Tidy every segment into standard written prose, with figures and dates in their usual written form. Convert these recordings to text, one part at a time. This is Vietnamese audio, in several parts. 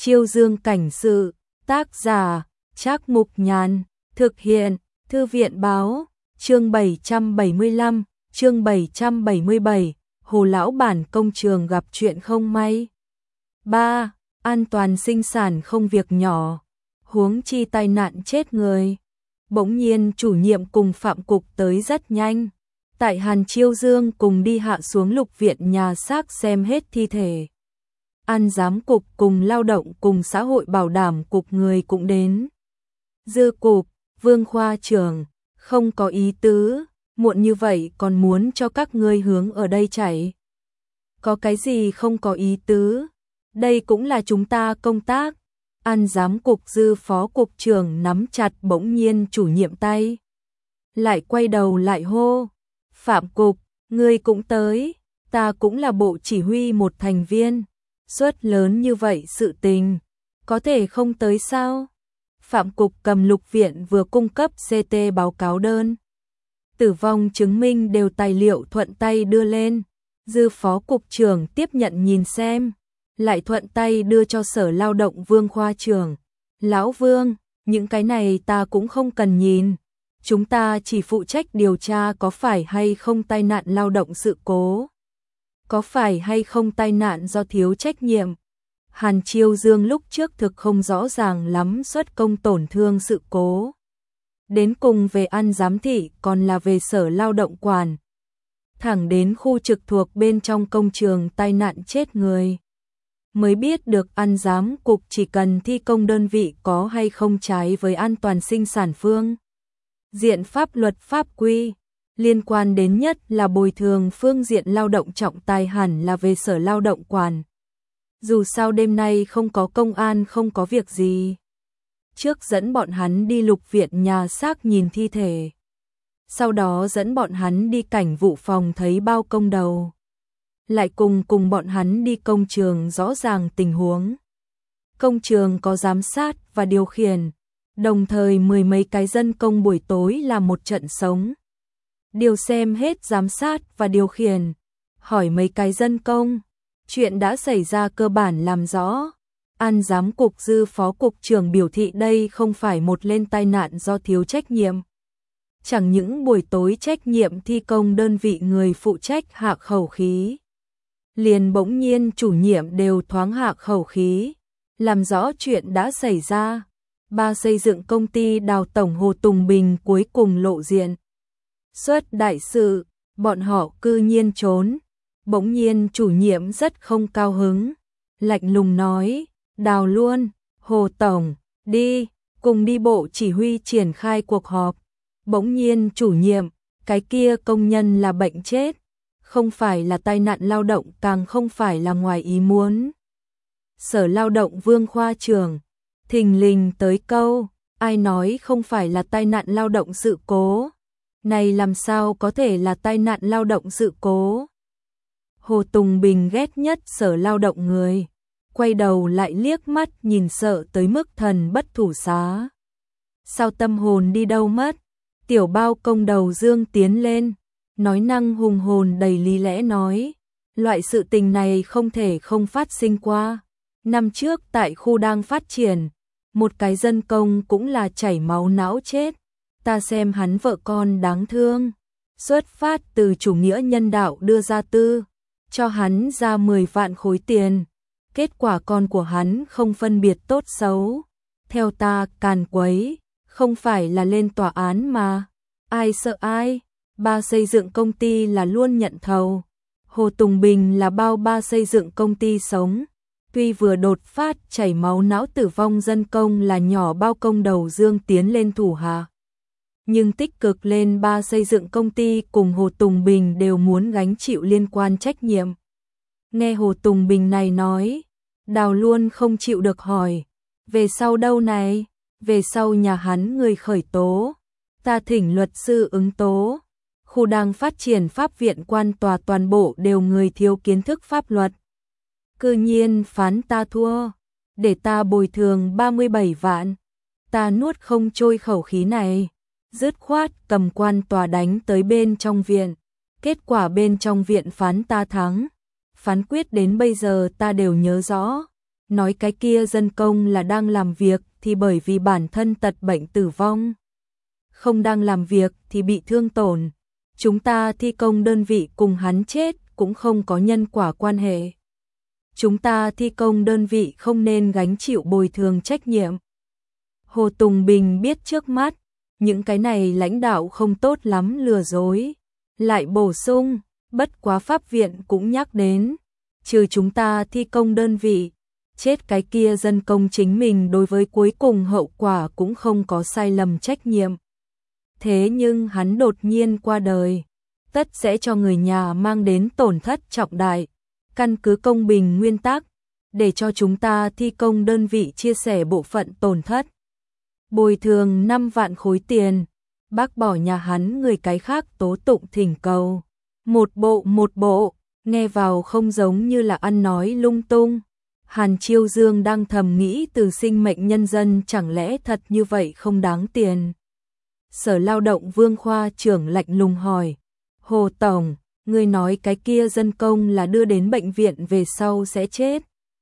Chiêu Dương cảnh sự, tác giả, Trác Mục Nhàn, thực hiện, Thư viện báo, chương 775, chương 777, Hồ lão bản công trường gặp chuyện không may. 3. An toàn sinh sản không việc nhỏ, huống chi tai nạn chết người. Bỗng nhiên chủ nhiệm cùng Phạm Cục tới rất nhanh. Tại Hàn Chiêu Dương cùng đi hạ xuống Lục viện nhà xác xem hết thi thể. An giám cục cùng lao động cùng xã hội bảo đảm cục người cũng đến. Dư cục, Vương khoa trưởng, không có ý tứ, muộn như vậy còn muốn cho các ngươi hướng ở đây chạy. Có cái gì không có ý tứ, đây cũng là chúng ta công tác. An giám cục Dư phó cục trưởng nắm chặt bỗng nhiên chủ nhiệm tay. Lại quay đầu lại hô, Phạm Cục, ngươi cũng tới, ta cũng là bộ chỉ huy một thành viên. Suất lớn như vậy sự tình, có thể không tới sao? Phạm Cục cầm Lục viện vừa cung cấp CT báo cáo đơn. Tử vong chứng minh đều tài liệu thuận tay đưa lên. Dư phó cục trưởng tiếp nhận nhìn xem, lại thuận tay đưa cho Sở Lao động Vương khoa trưởng. Lão Vương, những cái này ta cũng không cần nhìn. Chúng ta chỉ phụ trách điều tra có phải hay không tai nạn lao động sự cố. Có phải hay không tai nạn do thiếu trách nhiệm. Hàn Chiêu Dương lúc trước thực không rõ ràng lắm xuất công tổn thương sự cố. Đến cùng về An giám thị còn là về Sở Lao động quản. Thẳng đến khu trực thuộc bên trong công trường tai nạn chết người. Mới biết được An giám cục chỉ cần thi công đơn vị có hay không trái với an toàn sinh sản phương diện pháp luật pháp quy. Liên quan đến nhất là bồi thường phương diện lao động trọng tài hẳn là về Sở Lao động quản. Dù sao đêm nay không có công an không có việc gì. Trước dẫn bọn hắn đi Lục viện nhà xác nhìn thi thể. Sau đó dẫn bọn hắn đi cảnh vụ phòng thấy bao công đầu. Lại cùng bọn hắn đi công trường rõ ràng tình huống. Công trường có giám sát và điều khiển. Đồng thời mười mấy cái dân công buổi tối là một trận sống. Điều xem hết giám sát và điều khiển. Hỏi mấy cái dân công. Chuyện đã xảy ra cơ bản làm rõ. An giám cục Dư phó cục trưởng biểu thị đây không phải một lên tai nạn do thiếu trách nhiệm. Chẳng những buổi tối trách nhiệm thi công đơn vị người phụ trách hạ khẩu khí. Liền bỗng nhiên chủ nhiệm đều thoáng hạ khẩu khí. Làm rõ chuyện đã xảy ra. 3 xây dựng công ty đào tổng Hồ Tùng Bình cuối cùng lộ diện. Xuất đại sự, bọn họ cư nhiên trốn. Bỗng nhiên chủ nhiệm rất không cao hứng. Lạnh lùng nói, đào luôn, Hồ Tổng, đi, cùng đi bộ chỉ huy triển khai cuộc họp. Bỗng nhiên chủ nhiệm, cái kia công nhân là bệnh chết. Không phải là tai nạn lao động càng không phải là ngoài ý muốn. Sở Lao động Vương khoa trưởng, thình lình tới câu, ai nói không phải là tai nạn lao động sự cố. Này làm sao có thể là tai nạn lao động sự cố. Hồ Tùng Bình ghét nhất Sở Lao động người. Quay đầu lại liếc mắt nhìn sợ tới mức thần bất thủ xá. Sao tâm hồn đi đâu mất? Tiểu bao công đầu dương tiến lên. Nói năng hùng hồn đầy lý lẽ nói. Loại sự tình này không thể không phát sinh qua. Năm trước tại khu đang phát triển. Một cái dân công cũng là chảy máu não chết. Ta xem hắn vợ con đáng thương. Xuất phát từ chủ nghĩa nhân đạo đưa ra tư. Cho hắn ra 10 vạn khối tiền. Kết quả con của hắn không phân biệt tốt xấu. Theo ta càn quấy. Không phải là lên tòa án mà. Ai sợ ai. 3 xây dựng công ty là luôn nhận thầu. Hồ Tùng Bình là bao 3 xây dựng công ty sống. Tuy vừa đột phát chảy máu não tử vong dân công là nhỏ bao công đầu dương tiến lên thủ hạ. Nhưng tích cực lên 3 xây dựng công ty cùng Hồ Tùng Bình đều muốn gánh chịu liên quan trách nhiệm. Nghe Hồ Tùng Bình này nói, đào luôn không chịu được hỏi. Về sau đâu này? Về sau nhà hắn người khởi tố. Ta thỉnh luật sư ứng tố. Khu đang phát triển pháp viện quan tòa toàn bộ đều người thiếu kiến thức pháp luật. Cư nhiên phán ta thua. Để ta bồi thường 37 vạn. Ta nuốt không trôi khẩu khí này. Dứt khoát cầm quan tòa đánh tới bên trong viện. Kết quả bên trong viện phán ta thắng. Phán quyết đến bây giờ ta đều nhớ rõ. nói cái kia dân công là đang làm việc thì bởi vì bản thân tật bệnh tử vong. Không đang làm việc thì bị thương tổn. Chúng ta thi công đơn vị cùng hắn chết cũng không có nhân quả quan hệ. Chúng ta thi công đơn vị không nên gánh chịu bồi thường trách nhiệm. Hồ Tùng Bình biết trước mắt, những cái này lãnh đạo không tốt lắm lừa dối. Lại bổ sung, bất quá pháp viện cũng nhắc đến, trừ chúng ta thi công đơn vị, chết cái kia dân công chính mình đối với cuối cùng hậu quả cũng không có sai lầm trách nhiệm. Thế nhưng hắn đột nhiên qua đời, tất sẽ cho người nhà mang đến tổn thất trọng đại. Căn cứ công bình nguyên tắc, để cho chúng ta thi công đơn vị chia sẻ bộ phận tổn thất. Bồi thường 5 vạn khối tiền, bác bỏ nhà hắn người cái khác tố tụng thỉnh cầu. Một bộ, nghe vào không giống như là ăn nói lung tung. Hàn Chiêu Dương đang thầm nghĩ từ sinh mệnh nhân dân chẳng lẽ thật như vậy không đáng tiền. Sở Lao động Vương Khoa trưởng lạnh lùng hỏi, Hồ Tổng, người nói cái kia dân công là đưa đến bệnh viện về sau sẽ chết.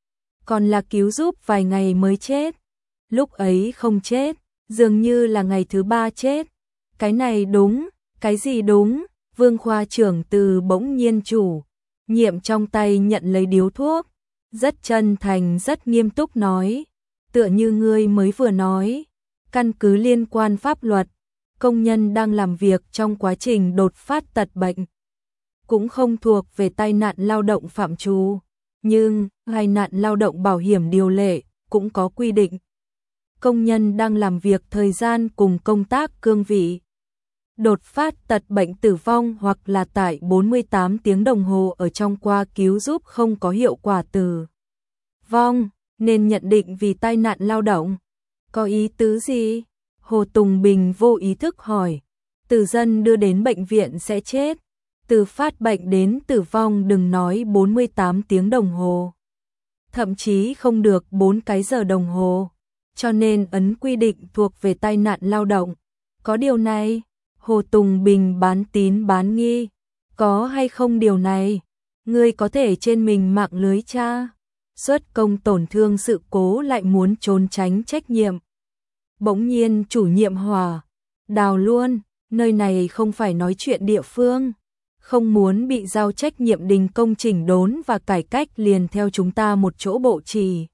Còn là cứu giúp vài ngày mới chết. Lúc ấy không chết, dường như là ngày thứ 3 chết. Cái này đúng, cái gì đúng? Vương Khoa trưởng từ bỗng nhiên chủ nhiệm trong tay nhận lấy điếu thuốc, rất chân thành rất nghiêm túc nói, tựa như ngươi mới vừa nói, căn cứ liên quan pháp luật, công nhân đang làm việc trong quá trình đột phát tật bệnh, cũng không thuộc về tai nạn lao động phạm trù, nhưng tai nạn lao động bảo hiểm điều lệ cũng có quy định. Công nhân đang làm việc thời gian cùng công tác cương vị đột phát tật bệnh tử vong hoặc là tại 48 tiếng đồng hồ ở trong qua cứu giúp không có hiệu quả tử vong, nên nhận định vì tai nạn lao động. Có ý tứ gì? Hồ Tùng Bình vô ý thức hỏi. Từ dân đưa đến bệnh viện sẽ chết. Từ phát bệnh đến tử vong đừng nói 48 tiếng đồng hồ. Thậm chí không được 4 cái giờ đồng hồ. Cho nên ấn quy định thuộc về tai nạn lao động. Có điều này? Hồ Tùng Bình bán tín bán nghi. Có hay không điều này? Ngươi có thể trên mình mạng lưới tra. Xuất công tổn thương sự cố lại muốn trốn tránh trách nhiệm. Bỗng nhiên chủ nhiệm Hòa đào luôn, nơi này không phải nói chuyện địa phương. Không muốn bị giao trách nhiệm đình công chỉnh đốn và cải cách liền theo chúng ta một chỗ bộ chỉ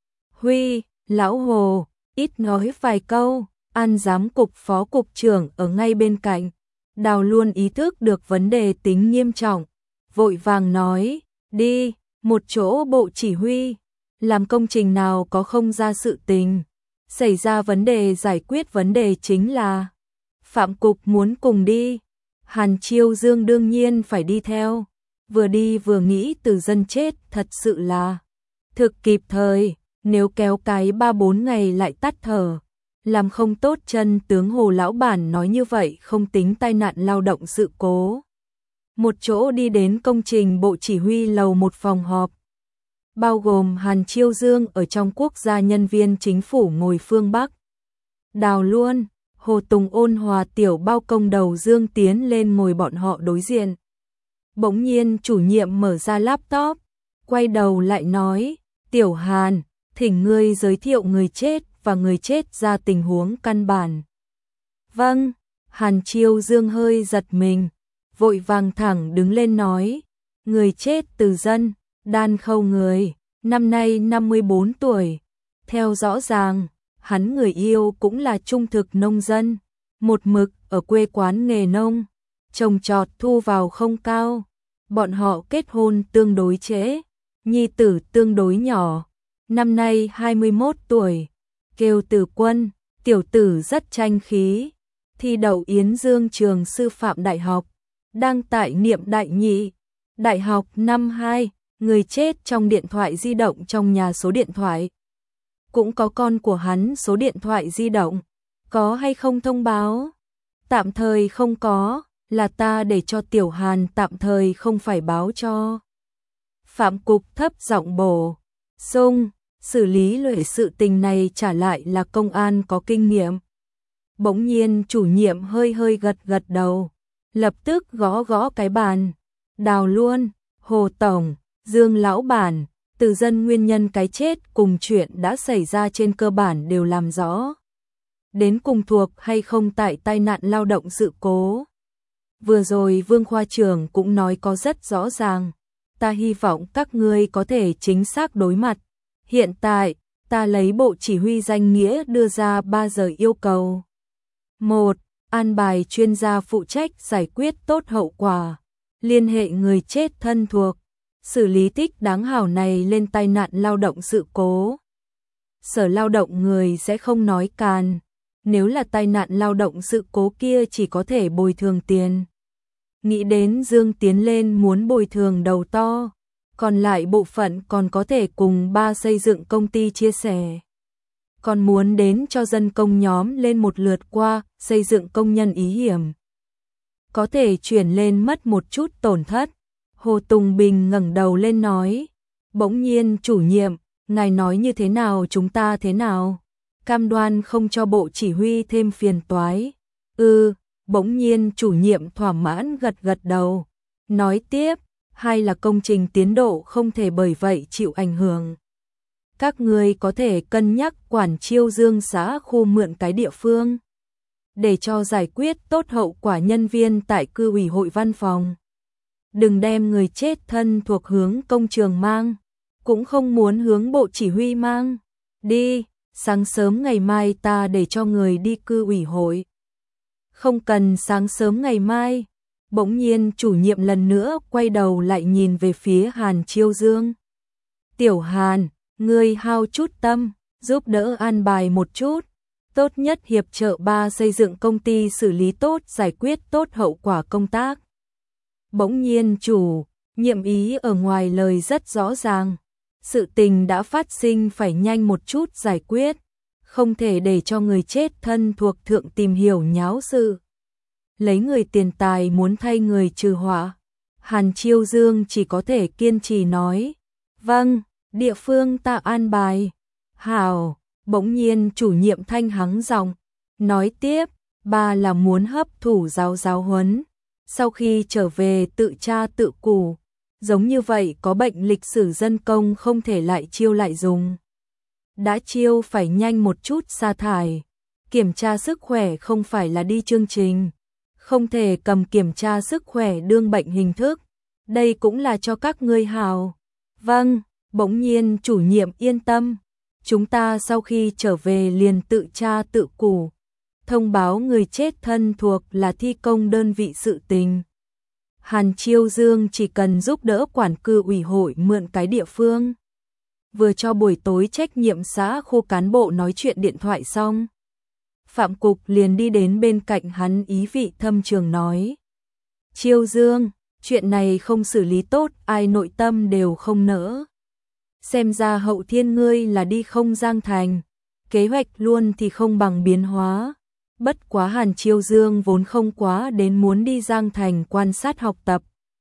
huy. Lão Hồ, ít nói vài câu. An giám cục phó cục trưởng ở ngay bên cạnh, đào luôn ý thức được vấn đề tính nghiêm trọng, vội vàng nói, đi, một chỗ bộ chỉ huy, làm công trình nào có không ra sự tình, xảy ra vấn đề giải quyết vấn đề chính là, Phạm cục muốn cùng đi, Hàn Chiêu Dương đương nhiên phải đi theo, vừa đi vừa nghĩ từ dân chết thật sự là thực kịp thời, nếu kéo cái 3-4 ngày lại tắt thở. Làm không tốt chân tướng Hồ lão bản nói như vậy không tính tai nạn lao động sự cố. Một chỗ đi đến công trình bộ chỉ huy lầu một phòng họp. Bao gồm Hàn Chiêu Dương ở trong quốc gia nhân viên chính phủ ngồi phương Bắc. Đào luôn, Hồ Tùng ôn hòa tiểu bao công đầu Dương tiến lên ngồi bọn họ đối diện. Bỗng nhiên chủ nhiệm mở ra laptop, quay đầu lại nói, Tiểu Hàn, thỉnh ngươi giới thiệu người chết và người chết ra tình huống căn bản. Vâng, Hàn Chiêu Dương hơi giật mình, vội vàng thẳng đứng lên nói, người chết từ dân, Đan Khâu người, năm nay 54 tuổi. Theo rõ ràng, hắn người yêu cũng là trung thực nông dân, một mực ở quê quán nghề nông, trồng trọt thu vào không cao. Bọn họ kết hôn tương đối trễ, nhi tử tương đối nhỏ, năm nay 21 tuổi. Kêu Từ Quân, tiểu tử rất tranh khí, thi đậu Yến Dương trường sư phạm đại học, đang tại niệm đại nhị, đại học năm 2, người chết trong điện thoại di động trong nhà số điện thoại. Cũng có con của hắn số điện thoại di động, có hay không thông báo? Tạm thời không có, là ta để cho Tiểu Hàn tạm thời không phải báo cho. Phạm cục thấp giọng bổ sung. Xử lý loại sự tình này trả lại là công an có kinh nghiệm. Bỗng nhiên chủ nhiệm hơi gật đầu, lập tức gõ cái bàn. Đào luôn, Hồ Tổng, Dương lão bản, Từ dân nguyên nhân cái chết cùng chuyện đã xảy ra trên cơ bản đều làm rõ. Đến cùng thuộc hay không tại tai nạn lao động sự cố. Vừa rồi Vương Khoa trưởng cũng nói có rất rõ ràng. Ta hy vọng các ngươi có thể chính xác đối mặt. Hiện tại, ta lấy bộ chỉ huy danh nghĩa đưa ra 3 giờ yêu cầu. 1. An bài chuyên gia phụ trách giải quyết tốt hậu quả. Liên hệ người chết thân thuộc. Xử lý thích đáng hảo này lên tai nạn lao động sự cố. Sở Lao động người sẽ không nói càn. Nếu là tai nạn lao động sự cố kia chỉ có thể bồi thường tiền. Nghĩ đến Dương tiến lên muốn bồi thường đầu to. Còn lại bộ phận còn có thể cùng 3 xây dựng công ty chia sẻ. Còn muốn đến cho dân công nhóm lên một lượt qua, xây dựng công nhân ý hiểm. Có thể chuyển lên mất một chút tổn thất. Hồ Tùng Bình ngẩng đầu lên nói. Bỗng nhiên chủ nhiệm, ngài nói như thế nào chúng ta thế nào? Cam đoan không cho bộ chỉ huy thêm phiền toái. Bỗng nhiên chủ nhiệm thỏa mãn gật gật đầu. Nói tiếp, hay là công trình tiến độ không thể bởi vậy chịu ảnh hưởng. Các người có thể cân nhắc quản Chiêu Dương xã khu mượn cái địa phương. Để cho giải quyết tốt hậu quả nhân viên tại cư ủy hội văn phòng. Đừng đem người chết thân thuộc hướng công trường mang. Cũng không muốn hướng bộ chỉ huy mang. Đi, sáng sớm ngày mai ta để cho người đi cư ủy hội. Không cần sáng sớm ngày mai. Bỗng nhiên chủ nhiệm lần nữa quay đầu lại nhìn về phía Hàn Chiêu Dương. Tiểu Hàn, ngươi hao chút tâm, giúp đỡ an bài một chút. Tốt nhất hiệp trợ 3 xây dựng công ty xử lý tốt giải quyết tốt hậu quả công tác. Bỗng nhiên chủ nhiệm ý ở ngoài lời rất rõ ràng. Sự tình đã phát sinh phải nhanh một chút giải quyết. Không thể để cho người chết thân thuộc thượng tìm hiểu nháo sự. Lấy người tiền tài muốn thay người trừ họa. Hàn Chiêu Dương chỉ có thể kiên trì nói. Vâng, địa phương ta an bài. Hảo, bỗng nhiên chủ nhiệm thanh hắng giọng. Nói tiếp, ba là muốn hấp thụ giáo huấn. Sau khi trở về tự tra tự củ. Giống như vậy có bệnh lịch sử dân công không thể lại chiêu lại dùng. Đã chiêu phải nhanh một chút sa thải. Kiểm tra sức khỏe không phải là đi chương trình. Không thể cầm kiểm tra sức khỏe đương bệnh hình thức. Đây cũng là cho các ngươi hào. Vâng, bỗng nhiên chủ nhiệm yên tâm. Chúng ta sau khi trở về liền tự tra tự củ. Thông báo người chết thân thuộc là thi công đơn vị sự tình. Hàn Chiêu Dương chỉ cần giúp đỡ quản cư ủy hội mượn cái địa phương. Vừa cho buổi tối trách nhiệm xã khu cán bộ nói chuyện điện thoại xong. Phạm Cục liền đi đến bên cạnh hắn ý vị thâm trường nói. Chiêu Dương, chuyện này không xử lý tốt ai nội tâm đều không nỡ. Xem ra Hậu Thiên ngươi là đi không Giang Thành. Kế hoạch luôn thì không bằng biến hóa. Bất quá Hàn Chiêu Dương vốn không quá đến muốn đi Giang Thành quan sát học tập.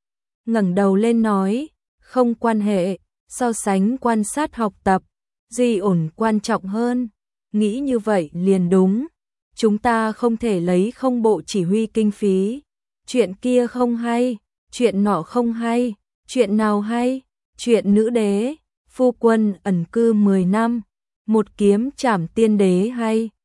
Ngẩng đầu lên nói, không quan hệ, so sánh quan sát học tập, gì ổn quan trọng hơn. Nghĩ như vậy liền đúng. Chúng ta không thể lấy không bộ chỉ huy kinh phí. Chuyện kia không hay, chuyện nọ không hay, chuyện nào hay, chuyện nữ đế, phu quân ẩn cư 10 năm, một kiếm trảm tiên đế hay.